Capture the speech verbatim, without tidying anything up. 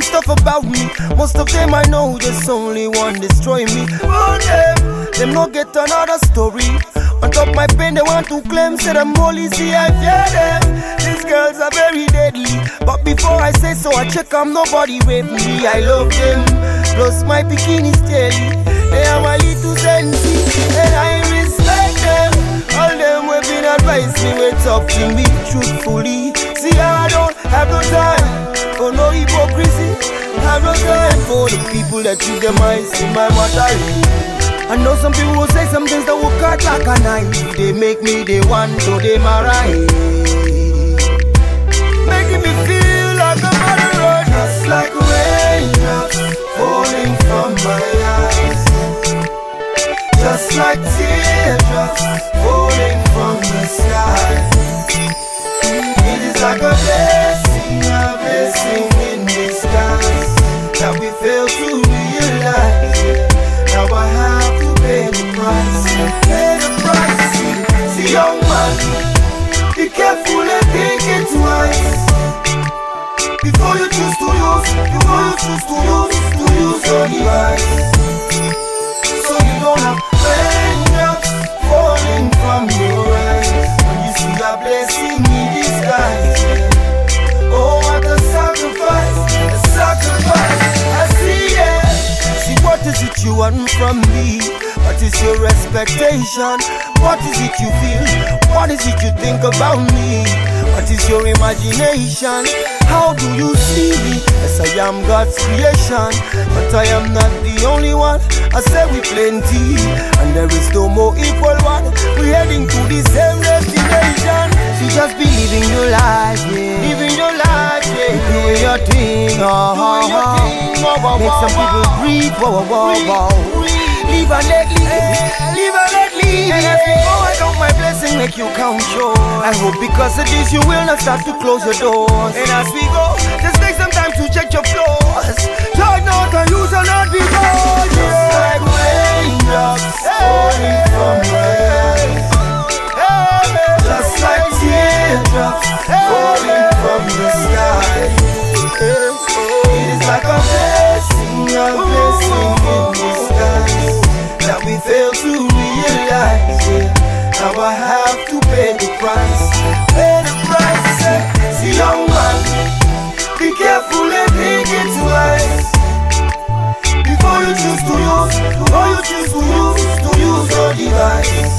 stuff about me. Most of them I know just only want destroy me. Oh them, them no get another story. On top my pen they want to claim, say them only see I fear them. These girls are very deadly, but before I say so I check I'm nobody rape me. I love them, plus my bikini steady. They are my little sensi, and I respect them. All them who been advised me, will talk to me truthfully. See I don't have no time for no hypocrisy. Have no time for the people that treat them eyes in my matter. I know some people will say some things that will cut like a knife. They make me the one, so they marry. Making me feel like a murderer. Just like raindrops falling from my eyes. Just like teardrops falling from the sky. It is like a blessing, a blessing in disguise that we fail to realize. Now I have to pay the price, pay the price. See young man, be careful and think it twice before you choose to use, before you choose to use, to use your device. So you don't have raindrops falling from your eyes when you see a blessing in disguise. Oh, what a sacrifice, a sacrifice. I see it. See, what is it you want from me? What is your expectation? What is it you feel? What is it you think about me? What is your imagination? How do you see me? Yes, I am God's creation, but I am not the only one. I say we plenty, and there is no more equal one. We're heading to the same destination. So just be living your life, yeah. Living your life, yeah. Doing your thing, oh, doing your thing, oh, oh, make some people breathe, whoa, whoa, whoa, whoa. Live and let live, live and let live. And as we go, I count my blessing, make you count yours. I hope because of this you will not start to close your doors. And as we go, just take some time to check your flaws. Try not to use or not be bold. Just like raindrops falling from my eyes. Just like teardrops falling from the sky. It is like a blessing, a blessing in disguise that we fail to realize. Yeah. Now I have to pay the price, pay the price. See young man, be careful and think it twice before you choose to use, before you choose to use, to use your device.